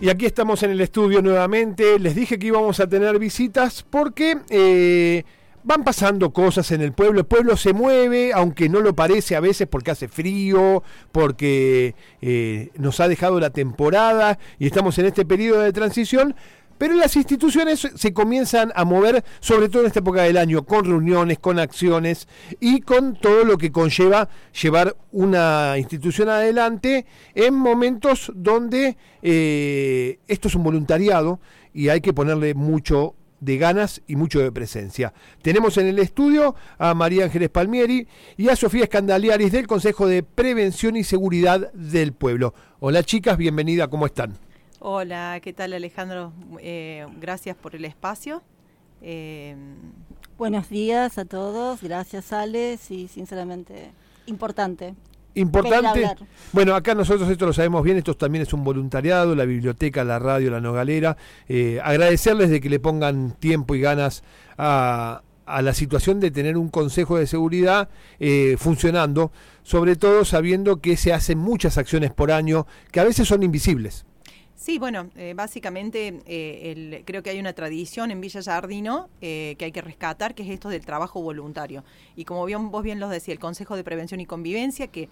Y aquí estamos en el estudio nuevamente. Les dije que íbamos a tener visitas porque van pasando cosas en el pueblo. El pueblo se mueve, aunque no lo parece a veces porque hace frío, porque nos ha dejado la temporada y estamos en este periodo de transición. Pero las instituciones se comienzan a mover, sobre todo en esta época del año, con reuniones, con acciones y con todo lo que conlleva llevar una institución adelante en momentos donde esto es un voluntariado y hay que ponerle mucho de ganas y mucho de presencia. Tenemos en el estudio a María Ángeles Palmieri y a Sofía Scandaliaris del Consejo de Prevención y Seguridad del Pueblo. Hola chicas, bienvenida, ¿cómo están? Hola, ¿qué tal Alejandro? Gracias por el espacio. Buenos días a todos, gracias Ale, sí, sinceramente, importante. Bueno, acá nosotros esto lo sabemos bien, esto también es un voluntariado, la biblioteca, la radio, la Nogalera. Agradecerles de que le pongan tiempo y ganas a la situación de tener un consejo de seguridad funcionando, sobre todo sabiendo que se hacen muchas acciones por año que a veces son invisibles. Sí, bueno, básicamente creo que hay una tradición en Villa Giardino que hay que rescatar, que es esto del trabajo voluntario. Y como vos bien lo decía, el Consejo de Prevención y Convivencia, que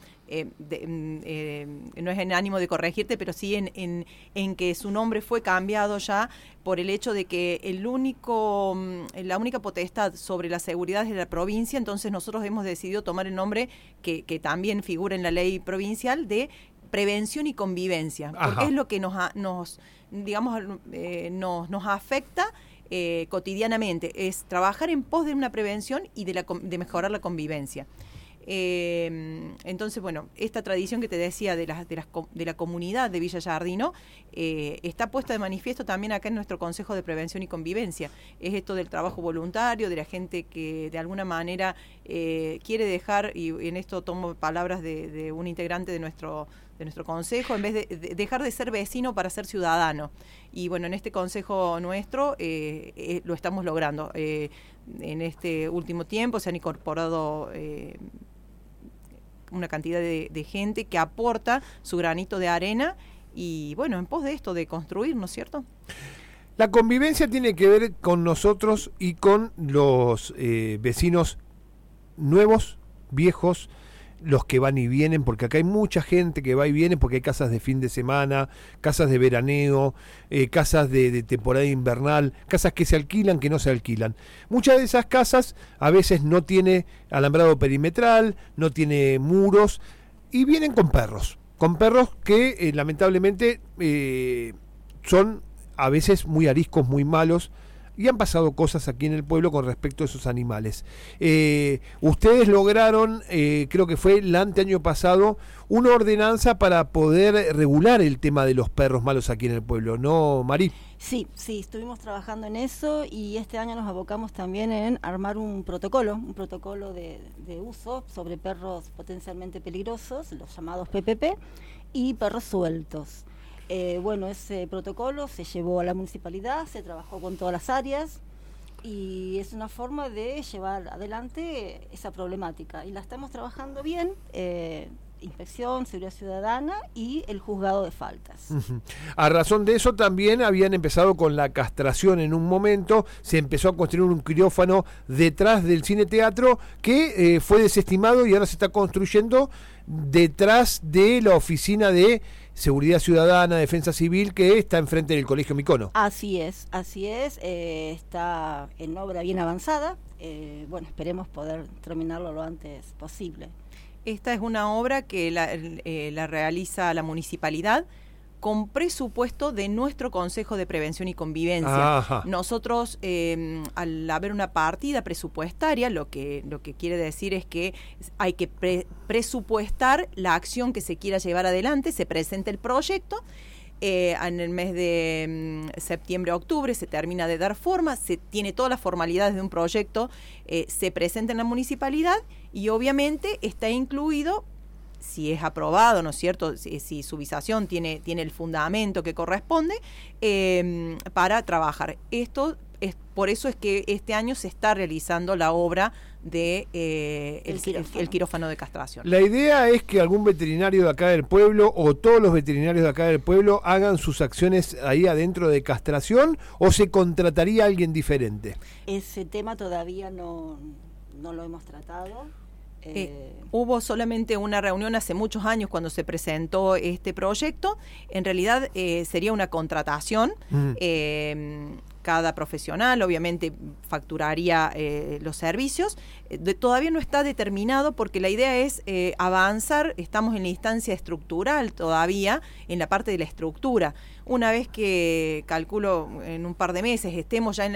no es en ánimo de corregirte, pero sí en que su nombre fue cambiado ya por el hecho de que la única potestad sobre la seguridad es de la provincia, entonces nosotros hemos decidido tomar el nombre que también figura en la ley provincial de prevención y convivencia, porque Ajá. es lo que nos afecta cotidianamente, es trabajar en pos de una prevención y de mejorar la convivencia. Entonces, bueno, esta tradición que te decía de la comunidad de Villa Giardino está puesta de manifiesto también acá en nuestro Consejo de Prevención y Convivencia. Es esto del trabajo voluntario, de la gente que de alguna manera quiere dejar, y en esto tomo palabras de un integrante de nuestro consejo, en vez de dejar de ser vecino para ser ciudadano. Y bueno, en este consejo nuestro lo estamos logrando. En este último tiempo se han incorporado una cantidad de gente que aporta su granito de arena y bueno, en pos de esto, de construir, ¿no es cierto? La convivencia tiene que ver con nosotros y con los vecinos nuevos, viejos, los que van y vienen, porque acá hay mucha gente que va y viene, porque hay casas de fin de semana, casas de veraneo, casas de temporada invernal, casas que se alquilan, que no se alquilan. Muchas de esas casas a veces no tiene alambrado perimetral, no tiene muros, y vienen con perros que lamentablemente son a veces muy ariscos, muy malos, y han pasado cosas aquí en el pueblo con respecto a esos animales. Ustedes lograron, creo que fue el anteaño pasado, una ordenanza para poder regular el tema de los perros malos aquí en el pueblo, ¿no, Mari? Sí, estuvimos trabajando en eso y este año nos abocamos también en armar un protocolo de uso sobre perros potencialmente peligrosos, los llamados PPP, y perros sueltos. Bueno, ese protocolo se llevó a la municipalidad, se trabajó con todas las áreas y es una forma de llevar adelante esa problemática. Y la estamos trabajando bien, Inspección, Seguridad Ciudadana y el Juzgado de Faltas. Uh-huh. A razón de eso también habían empezado con la castración en un momento, se empezó a construir un quirófano detrás del cine teatro que fue desestimado y ahora se está construyendo detrás de la oficina de Seguridad Ciudadana, Defensa Civil, que está enfrente del Colegio Micono. Así es, está en obra bien avanzada, bueno, esperemos poder terminarlo lo antes posible. Esta es una obra que la realiza la municipalidad con presupuesto de nuestro Consejo de Prevención y Convivencia. Ajá. Nosotros, al haber una partida presupuestaria, lo que quiere decir es que hay que presupuestar la acción que se quiera llevar adelante, se presenta el proyecto, en el mes de septiembre-octubre se termina de dar forma, se tiene todas las formalidades de un proyecto, se presenta en la municipalidad y obviamente está incluido, si es aprobado, ¿no es cierto?, si su visación tiene el fundamento que corresponde, para trabajar. Por eso es que este año se está realizando la obra de el quirófano de castración. La idea es que algún veterinario de acá del pueblo o todos los veterinarios de acá del pueblo hagan sus acciones ahí adentro de castración, o se contrataría a alguien diferente. Ese tema todavía no lo hemos tratado. Hubo solamente una reunión hace muchos años cuando se presentó este proyecto. En realidad sería una contratación. Cada profesional obviamente facturaría los servicios. Todavía no está determinado porque la idea es avanzar. Estamos en la instancia estructural todavía, en la parte de la estructura. Una vez que, calculo, en un par de meses estemos ya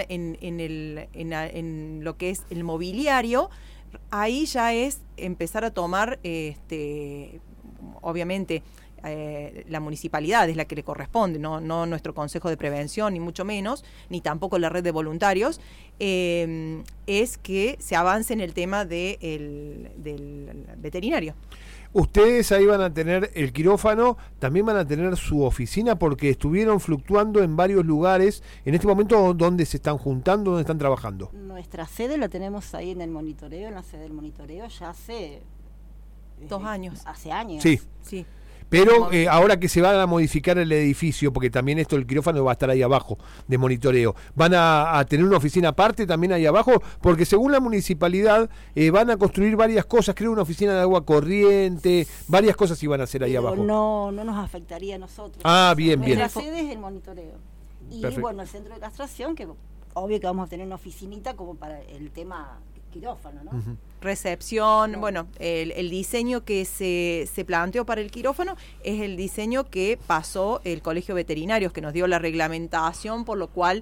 en lo que es el mobiliario, ahí ya es empezar a tomar, obviamente, la municipalidad es la que le corresponde, no nuestro Consejo de Prevención, ni mucho menos, ni tampoco la red de voluntarios, es que se avance en el tema del veterinario. Ustedes ahí van a tener el quirófano, también van a tener su oficina, porque estuvieron fluctuando en varios lugares. En este momento, ¿dónde se están juntando, dónde están trabajando? Nuestra sede la tenemos ahí en el monitoreo, en la sede del monitoreo, ya hace 2 años. Hace años. Sí. Pero ahora que se va a modificar el edificio, porque también el quirófano va a estar ahí abajo de monitoreo, ¿van a tener una oficina aparte también ahí abajo? Porque según la municipalidad van a construir varias cosas, creo una oficina de agua corriente, varias cosas iban a hacer ahí abajo. No nos afectaría a nosotros. Ah, bien. La sede es el monitoreo. Y Perfecto. Bueno, el centro de castración, que obvio que vamos a tener una oficinita como para el tema quirófano, ¿no? Uh-huh. Recepción, bueno, el diseño que se planteó para el quirófano es el diseño que pasó el Colegio Veterinarios, que nos dio la reglamentación, por lo cual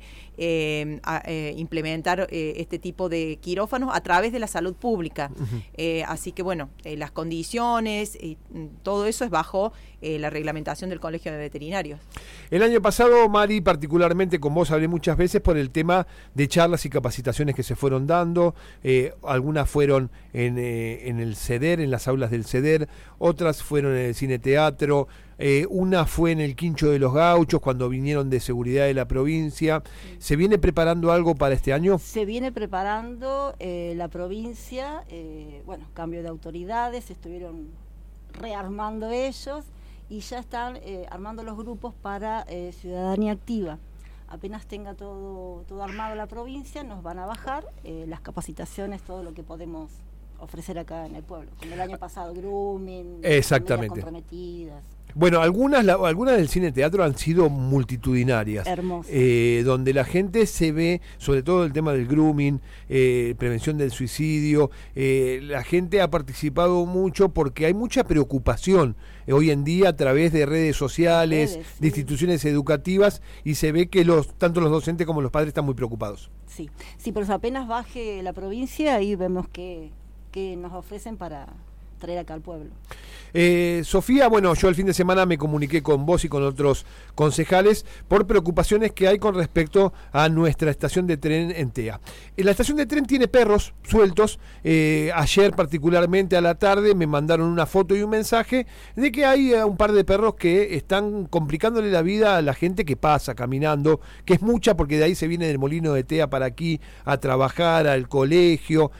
implementar este tipo de quirófanos a través de la salud pública. Uh-huh. Así que bueno, las condiciones y todo eso es bajo la reglamentación del Colegio de Veterinarios. El año pasado, Mari, particularmente con vos hablé muchas veces por el tema de charlas y capacitaciones que se fueron dando. Algunas fueron en el CEDER, en las aulas del CEDER, otras fueron en el Cine Teatro, una fue en el Quincho de los Gauchos cuando vinieron de seguridad de la provincia. ¿Se viene preparando algo para este año? Se viene preparando la provincia, cambio de autoridades, estuvieron rearmando ellos y ya están armando los grupos para ciudadanía activa. Apenas tenga todo armado la provincia, nos van a bajar las capacitaciones, todo lo que podemos ofrecer acá en el pueblo. Como el año pasado, grooming, exactamente, comprometidas. Bueno, algunas del Cine Teatro han sido multitudinarias. Hermosas. Donde la gente se ve, sobre todo el tema del grooming, prevención del suicidio. La gente ha participado mucho porque hay mucha preocupación hoy en día a través de redes sociales, de instituciones educativas, y se ve que tanto los docentes como los padres están muy preocupados. Sí, pero apenas baje la provincia, ahí vemos que nos ofrecen para traer acá al pueblo. Sofía, bueno, yo el fin de semana me comuniqué con vos y con otros concejales por preocupaciones que hay con respecto a nuestra estación de tren en TEA. La estación de tren tiene perros sueltos. Ayer particularmente a la tarde me mandaron una foto y un mensaje de que hay un par de perros que están complicándole la vida a la gente que pasa caminando, que es mucha porque de ahí se viene del molino de TEA para aquí a trabajar, al colegio.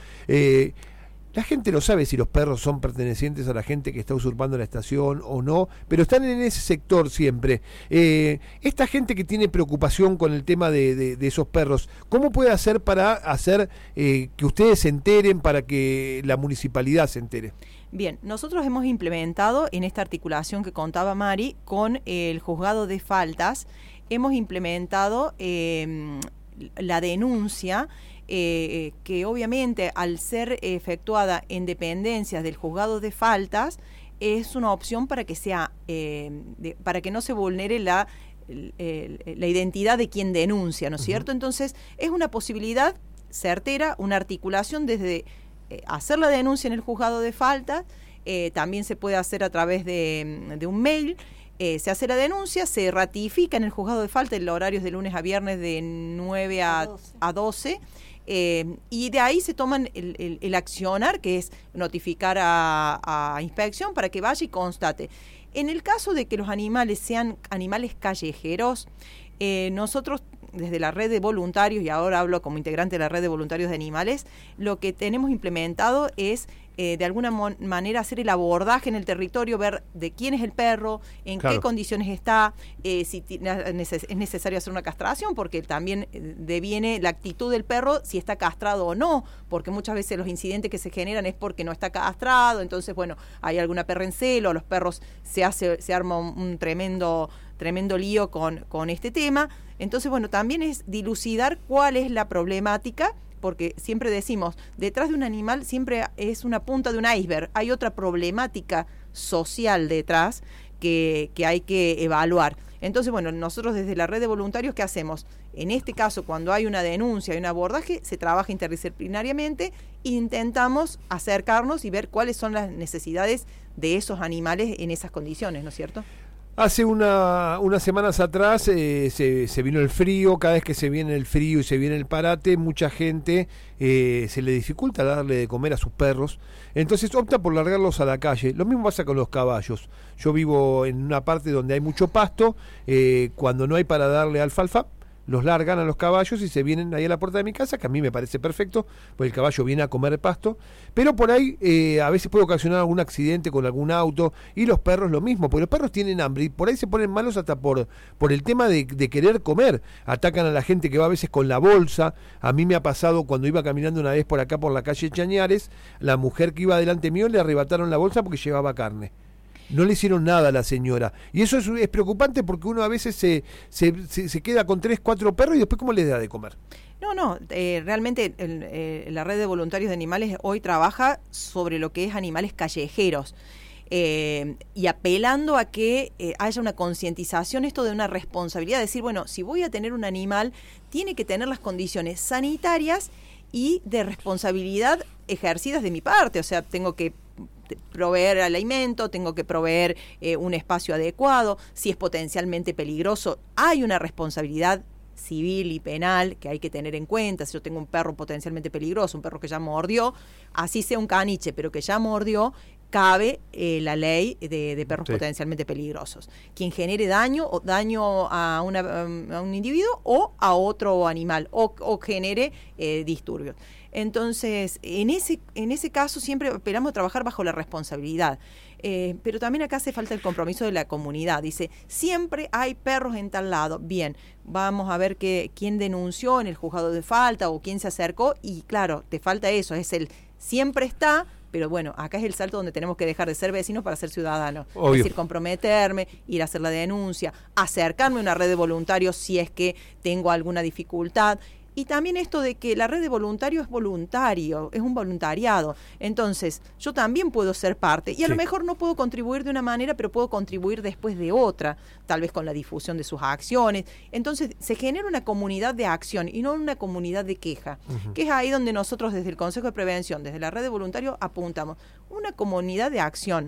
La gente no sabe si los perros son pertenecientes a la gente que está usurpando la estación o no, pero están en ese sector siempre. Esta gente que tiene preocupación con el tema de esos perros, ¿cómo puede hacer para hacer que ustedes se enteren, para que la municipalidad se entere? Bien, nosotros hemos implementado en esta articulación que contaba Mari con el juzgado de faltas, hemos implementado la denuncia, que obviamente al ser efectuada en dependencias del juzgado de faltas es una opción para que sea para que no se vulnere la identidad de quien denuncia, ¿no es cierto? Entonces es una posibilidad certera, una articulación desde hacer la denuncia en el juzgado de faltas, también se puede hacer a través de un mail. Se hace la denuncia, se ratifica en el juzgado de falta, el horario es de lunes a viernes de 9 a 12. Y de ahí se toman el accionar, que es notificar a inspección para que vaya y constate. En el caso de que los animales sean animales callejeros, nosotros desde la red de voluntarios, y ahora hablo como integrante de la red de voluntarios de animales, lo que tenemos implementado es de alguna manera hacer el abordaje en el territorio, ver de quién es el perro, en qué condiciones está, si es necesario hacer una castración, porque también deviene la actitud del perro si está castrado o no, porque muchas veces los incidentes que se generan es porque no está castrado, entonces bueno, hay alguna perra en celo, los perros se arma un tremendo lío con este tema. Entonces bueno, también es dilucidar cuál es la problemática, porque siempre decimos, detrás de un animal siempre es una punta de un iceberg, hay otra problemática social detrás que hay que evaluar. Entonces, bueno, nosotros desde la red de voluntarios, ¿qué hacemos? En este caso, cuando hay una denuncia, hay un abordaje, se trabaja interdisciplinariamente e intentamos acercarnos y ver cuáles son las necesidades de esos animales en esas condiciones, ¿no es cierto? Hace unas semanas atrás se vino el frío. Cada vez que se viene el frío y se viene el parate, mucha gente se le dificulta darle de comer a sus perros, entonces opta por largarlos a la calle. Lo mismo pasa con los caballos. Yo vivo en una parte donde hay mucho pasto, cuando no hay para darle alfalfa, los largan a los caballos y se vienen ahí a la puerta de mi casa, que a mí me parece perfecto, porque el caballo viene a comer pasto, pero por ahí a veces puede ocasionar algún accidente con algún auto, y los perros lo mismo, porque los perros tienen hambre y por ahí se ponen malos hasta por el tema de querer comer. Atacan a la gente que va a veces con la bolsa. A mí me ha pasado cuando iba caminando una vez por acá por la calle Chañares, la mujer que iba delante mío le arrebataron la bolsa porque llevaba carne. No le hicieron nada a la señora. Y eso es preocupante, porque uno a veces se queda con 3, 4 perros y después ¿cómo les da de comer? No, realmente la red de voluntarios de animales hoy trabaja sobre lo que es animales callejeros. Y apelando a que haya una concientización, esto de una responsabilidad, decir, bueno, si voy a tener un animal, tiene que tener las condiciones sanitarias y de responsabilidad ejercidas de mi parte. O sea, tengo que proveer alimento, tengo que proveer un espacio adecuado. Si es potencialmente peligroso, hay una responsabilidad civil y penal que hay que tener en cuenta. Si yo tengo un perro potencialmente peligroso, un perro que ya mordió, así sea un caniche, pero que ya mordió, cabe la ley de perros potencialmente peligrosos. Quien genere daño a un individuo o a otro animal, o genere disturbios. Entonces, en ese caso siempre esperamos a trabajar bajo la responsabilidad. Pero también acá hace falta el compromiso de la comunidad. Dice, siempre hay perros en tal lado. Bien, vamos a ver quién denunció en el juzgado de falta o quién se acercó. Y claro, te falta eso, siempre está. Pero bueno, acá es el salto donde tenemos que dejar de ser vecinos para ser ciudadanos. Obvio. Es decir, comprometerme, ir a hacer la denuncia, acercarme a una red de voluntarios si es que tengo alguna dificultad. Y también esto de que la red de voluntarios es voluntario, es un voluntariado. Entonces, yo también puedo ser parte. Y a lo mejor no puedo contribuir de una manera, pero puedo contribuir después de otra, tal vez con la difusión de sus acciones. Entonces, se genera una comunidad de acción y no una comunidad de queja, que es ahí donde nosotros desde el Consejo de Prevención, desde la red de voluntarios, apuntamos. Una comunidad de acción.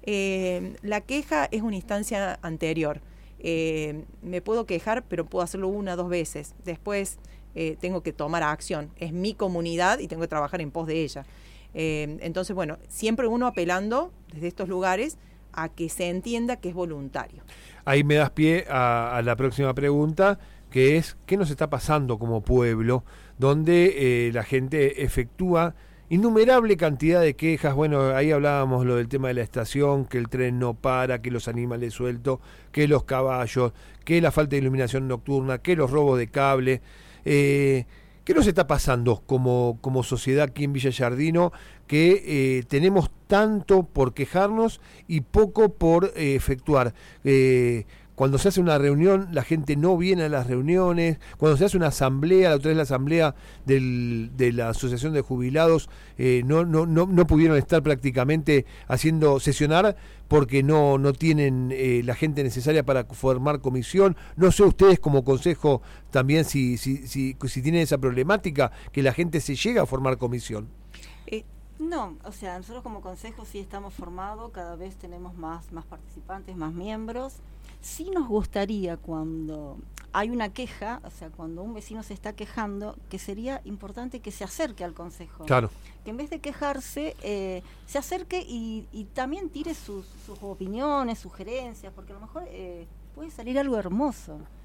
La queja es una instancia anterior. Me puedo quejar, pero puedo hacerlo 1 o 2 veces. Después tengo que tomar acción. Es mi comunidad y tengo que trabajar en pos de ella. Entonces, bueno, siempre uno apelando desde estos lugares a que se entienda que es voluntario. Ahí me das pie a la próxima pregunta, que es, ¿qué nos está pasando como pueblo? Donde la gente efectúa innumerable cantidad de quejas. Bueno, ahí hablábamos lo del tema de la estación, que el tren no para, que los animales sueltos, que los caballos, que la falta de iluminación nocturna, que los robos de cable. ¿Qué nos está pasando como sociedad aquí en Villa Giardino, que tenemos tanto por quejarnos y poco por efectuar? Cuando se hace una reunión, la gente no viene a las reuniones. Cuando se hace una asamblea, la otra vez la asamblea de la Asociación de Jubilados, no pudieron estar prácticamente haciendo sesionar porque no tienen la gente necesaria para formar comisión. No sé ustedes como consejo también si tienen esa problemática, que la gente se llega a formar comisión. No, o sea, nosotros como consejo sí estamos formados, cada vez tenemos más participantes, más miembros. Sí nos gustaría, cuando hay una queja, o sea, cuando un vecino se está quejando, que sería importante que se acerque al consejo. Claro. Que en vez de quejarse, se acerque y también tire sus opiniones, sugerencias, porque a lo mejor puede salir algo hermoso.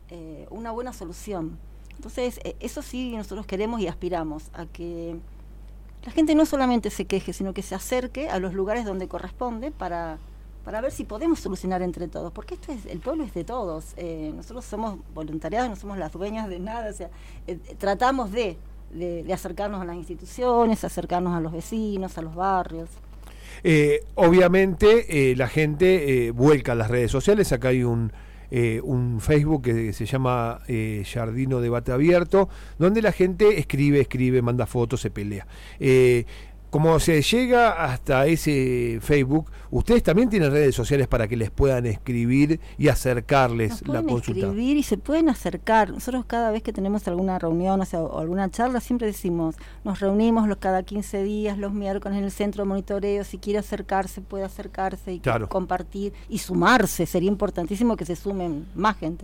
una buena solución. Entonces, eso sí nosotros queremos y aspiramos a que la gente no solamente se queje, sino que se acerque a los lugares donde corresponde para ver si podemos solucionar entre todos, porque el pueblo es de todos. Nosotros somos voluntariados, no somos las dueñas de nada, o sea, tratamos de acercarnos a las instituciones, acercarnos a los vecinos, a los barrios. Obviamente la gente vuelca a las redes sociales. Acá hay un Facebook que se llama Jardino Debate Abierto, donde la gente escribe, manda fotos, se pelea. Como se llega hasta ese Facebook, ustedes también tienen redes sociales para que les puedan escribir y acercarles la consulta. Nos pueden escribir y se pueden acercar. Nosotros cada vez que tenemos alguna reunión, o alguna charla, siempre decimos, nos reunimos cada 15 días, los miércoles en el centro de monitoreo. Si quiere acercarse, puede acercarse y compartir y sumarse. Sería importantísimo que se sumen más gente.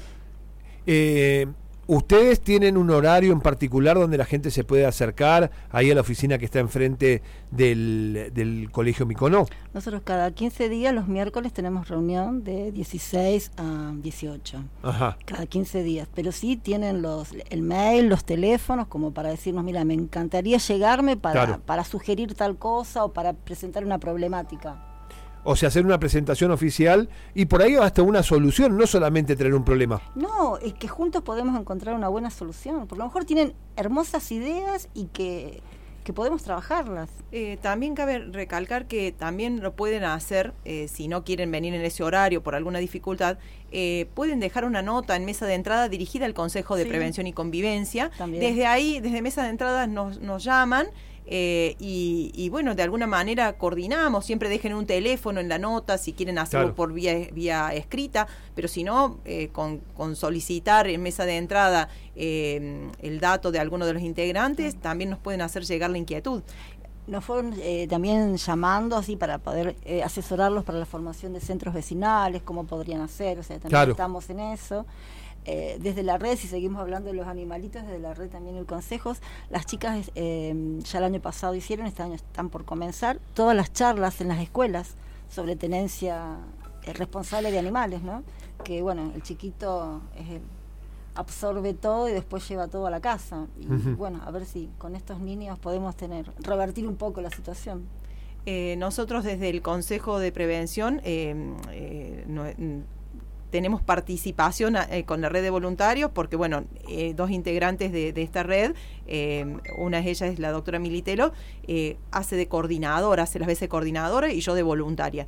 ¿Ustedes tienen un horario en particular donde la gente se puede acercar ahí a la oficina que está enfrente del Colegio Mykonó? Nosotros cada 15 días, los miércoles, tenemos reunión de 16 a 18. Ajá. Cada 15 días. Pero sí tienen el mail, los teléfonos, como para decirnos, mira, me encantaría llegarme para sugerir tal cosa o para presentar una problemática. O sea, hacer una presentación oficial y por ahí hasta una solución, no solamente tener un problema. No, es que juntos podemos encontrar una buena solución. Por lo mejor tienen hermosas ideas y que podemos trabajarlas. También cabe recalcar que también lo pueden hacer, si no quieren venir en ese horario por alguna dificultad, pueden dejar una nota en mesa de entrada dirigida al Consejo de Prevención y Convivencia. También. Desde ahí, desde mesa de entrada nos llaman. Y bueno, de alguna manera coordinamos, siempre dejen un teléfono en la nota si quieren hacerlo por vía escrita, pero si no, con solicitar en mesa de entrada el dato de alguno de los integrantes, también nos pueden hacer llegar la inquietud. Nos fueron también llamando así para poder asesorarlos para la formación de centros vecinales, cómo podrían hacer, o sea, también estamos en eso. Desde la red, si seguimos hablando de los animalitos, desde la red también el consejos, las chicas ya el año pasado hicieron, este año están por comenzar, todas las charlas en las escuelas sobre tenencia responsable de animales, ¿no? Que bueno, el chiquito absorbe todo y después lleva todo a la casa. Y bueno, a ver si con estos niños podemos revertir un poco la situación. Nosotros desde el Consejo de Prevención tenemos participación con la red de voluntarios porque, bueno, dos integrantes de esta red, una de ellas es la doctora Militelo, hace de coordinadora, hace las veces de coordinadora y yo de voluntaria.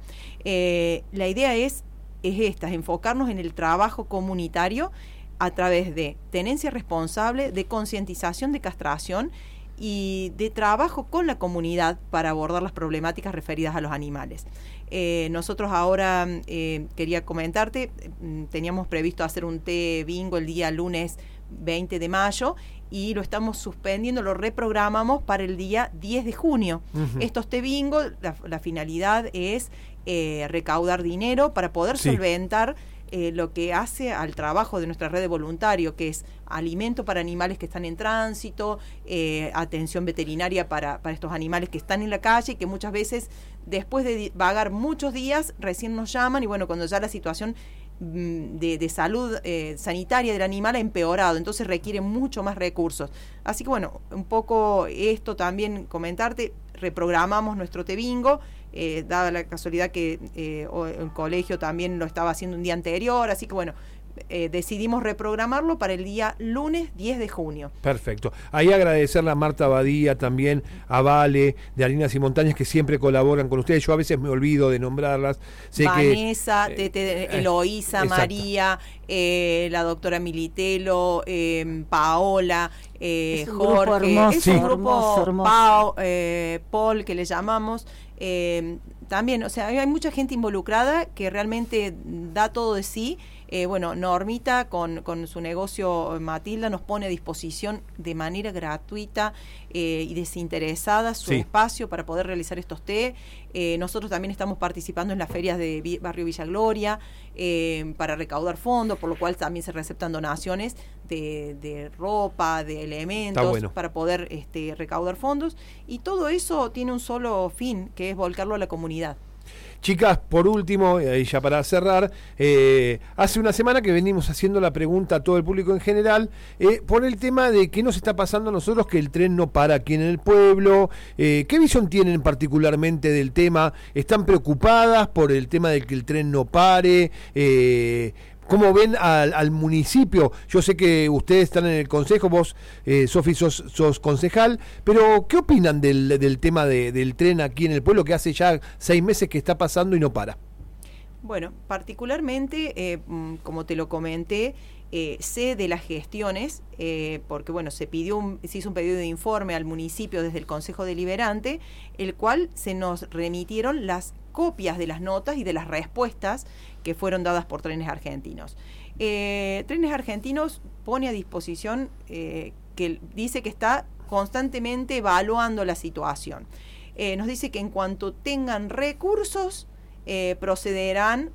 La idea es enfocarnos en el trabajo comunitario a través de tenencia responsable, de concientización de castración y de trabajo con la comunidad para abordar las problemáticas referidas a los animales. Nosotros ahora, quería comentarte, teníamos previsto hacer un té bingo el día lunes 20 de mayo y lo estamos suspendiendo, lo reprogramamos para el día 10 de junio. Estos té bingo, la finalidad es recaudar dinero para poder solventar lo que hace al trabajo de nuestra red de voluntarios, que es alimento para animales que están en tránsito, atención veterinaria para estos animales que están en la calle y que muchas veces después de vagar muchos días recién nos llaman y bueno, cuando ya la situación de salud sanitaria del animal ha empeorado, entonces requiere mucho más recursos. Así que bueno, un poco esto también comentarte, reprogramamos nuestro té bingo, dada la casualidad que el colegio también lo estaba haciendo un día anterior, así que bueno, decidimos reprogramarlo para el día lunes 10 de junio. Perfecto. Ahí agradecerle a Marta Badía, también a Vale, de Harinas y Montañas, que siempre colaboran con ustedes. Yo a veces me olvido de nombrarlas. Vanessa, Eloísa, María, la doctora Militelo, Paola, Jorge. Es un grupo hermoso. Paul, que le llamamos. También, o sea, hay mucha gente involucrada que realmente da todo de sí. Bueno, Normita con su negocio Matilda nos pone a disposición de manera gratuita y desinteresada su espacio para poder realizar estos té. Nosotros también estamos participando en las ferias de Barrio Villa Gloria para recaudar fondos, por lo cual también se receptan donaciones de ropa, de elementos, para poder recaudar fondos. Y todo eso tiene un solo fin, que es volcarlo a la comunidad. Chicas, por último, y ya para cerrar, hace una semana que venimos haciendo la pregunta a todo el público en general por el tema de qué nos está pasando a nosotros que el tren no para aquí en el pueblo. ¿Qué visión tienen particularmente del tema? ¿Están preocupadas por el tema de que el tren no pare? ¿Cómo ven al municipio? Yo sé que ustedes están en el consejo, vos, Sofi, sos concejal, pero ¿qué opinan del tema del tren aquí en el pueblo que hace ya 6 meses que está pasando y no para? Bueno, particularmente, como te lo comenté, sé de las gestiones, porque bueno, se hizo un pedido de informe al municipio desde el Consejo Deliberante, el cual se nos remitieron las copias de las notas y de las respuestas que fueron dadas por Trenes Argentinos. Trenes Argentinos pone a disposición, que dice que está constantemente evaluando la situación. Nos dice que en cuanto tengan recursos, procederán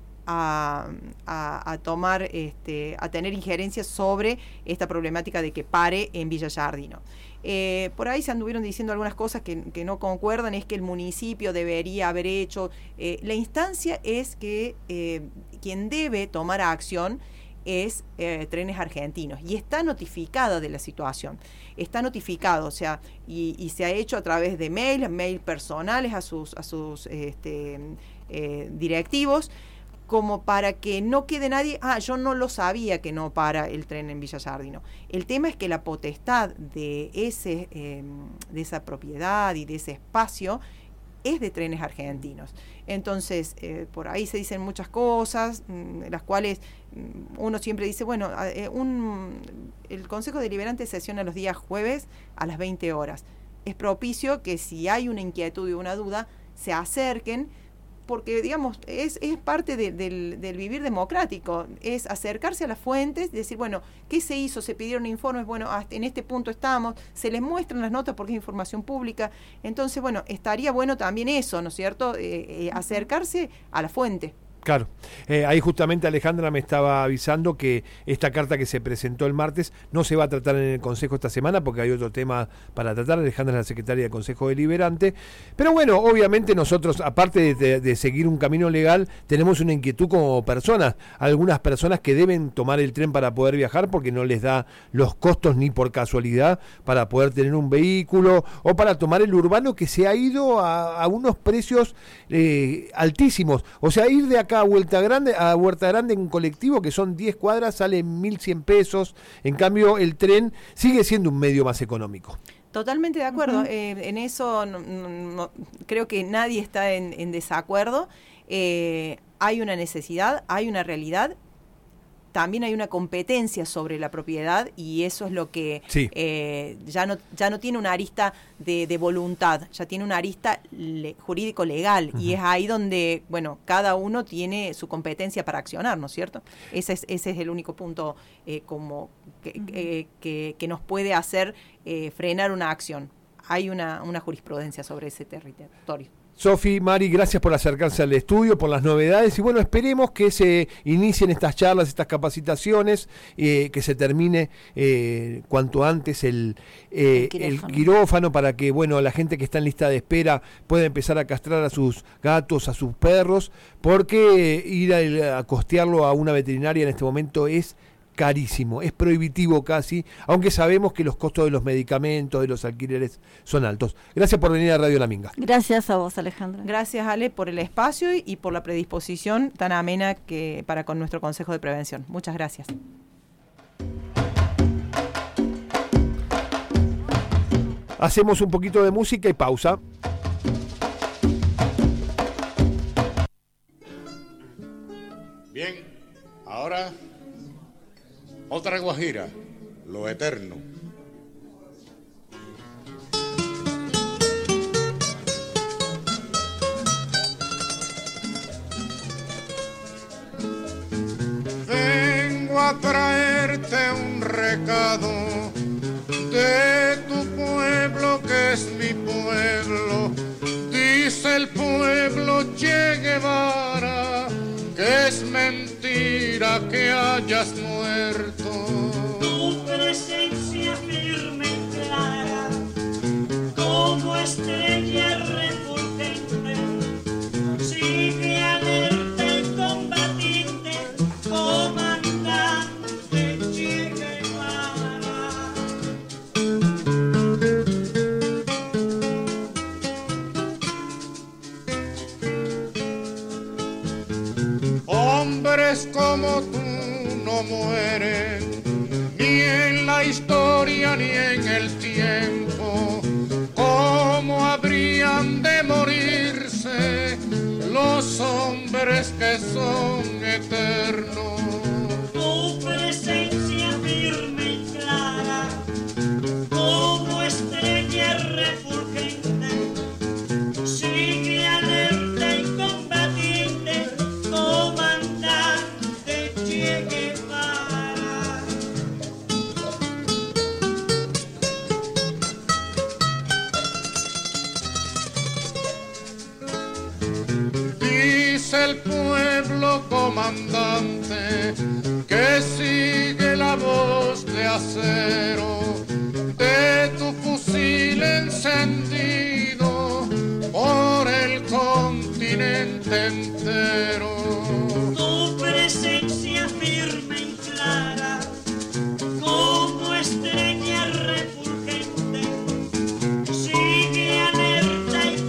a tomar, a tener injerencia sobre esta problemática de que pare en Villa Giardino. Por ahí se anduvieron diciendo algunas cosas que no concuerdan, es que el municipio debería haber hecho, la instancia es que quien debe tomar acción es Trenes Argentinos, y está notificada de la situación, está notificado, o sea, y se ha hecho a través de mail personales a sus directivos, como para que no quede nadie, yo no lo sabía que no para el tren en Villa Giardino. El tema es que la potestad de esa propiedad y de ese espacio es de Trenes Argentinos. Entonces, por ahí se dicen muchas cosas, las cuales uno siempre dice, bueno, el Consejo Deliberante sesiona los días jueves a las 20 horas. Es propicio que si hay una inquietud y una duda, se acerquen, porque, digamos, es parte del vivir democrático, es acercarse a las fuentes, decir, bueno, ¿qué se hizo? Se pidieron informes, bueno, hasta en este punto estamos, se les muestran las notas porque es información pública, entonces, bueno, estaría bueno también eso, ¿no es cierto?, acercarse a la fuente. Claro, ahí justamente Alejandra me estaba avisando que esta carta que se presentó el martes no se va a tratar en el Consejo esta semana porque hay otro tema para tratar. Alejandra es la secretaria del Consejo Deliberante, pero bueno, obviamente nosotros, aparte de seguir un camino legal, tenemos una inquietud como personas, algunas personas que deben tomar el tren para poder viajar porque no les da los costos ni por casualidad para poder tener un vehículo, o para tomar el urbano que se ha ido a unos precios altísimos, o sea, ir de acá a Huerta Grande en colectivo, que son 10 cuadras, sale 1.100 pesos. En cambio, el tren sigue siendo un medio más económico. Totalmente de acuerdo. En eso no, creo que nadie está en desacuerdo. Hay una necesidad, hay una realidad. También hay una competencia sobre la propiedad, y eso es lo que sí. Ya no tiene una arista de voluntad, ya tiene una arista jurídico-legal, y es ahí donde, bueno, cada uno tiene su competencia para accionar, ¿no es cierto? Ese es el único punto que nos puede hacer frenar una acción. Hay una jurisprudencia sobre ese territorio. Sofi, Mari, gracias por acercarse al estudio, por las novedades, y bueno, esperemos que se inicien estas charlas, estas capacitaciones, que se termine cuanto antes el quirófano, para que, bueno, la gente que está en lista de espera pueda empezar a castrar a sus gatos, a sus perros, porque ir a costearlo a una veterinaria en este momento es carísimo, es prohibitivo casi, aunque sabemos que los costos de los medicamentos, de los alquileres son altos. Gracias por venir a Radio La Minga. Gracias a vos, Alejandra. Gracias, Ale, por el espacio y por la predisposición tan amena para con nuestro Consejo de Prevención. Muchas gracias. Hacemos un poquito de música y pausa. Bien, ahora otra guajira, Lo Eterno. Vengo a traerte un recado de tu pueblo, que es mi pueblo. Dice el pueblo Che Guevara que es mentira que hayas muerto. Tu presencia firme y clara, como estrella refulgente, si hombres como tú no mueren, ni en la historia ni en el tiempo. ¿Cómo habrían de morirse los hombres que son eternos? Tu presencia firme y clara, como estrella refulgente, sigue alerta y combatiente, comandante Che Guevara. Dice el pueblo comandante que sigue la voz de acero de tu fusil encendido por el continente entero.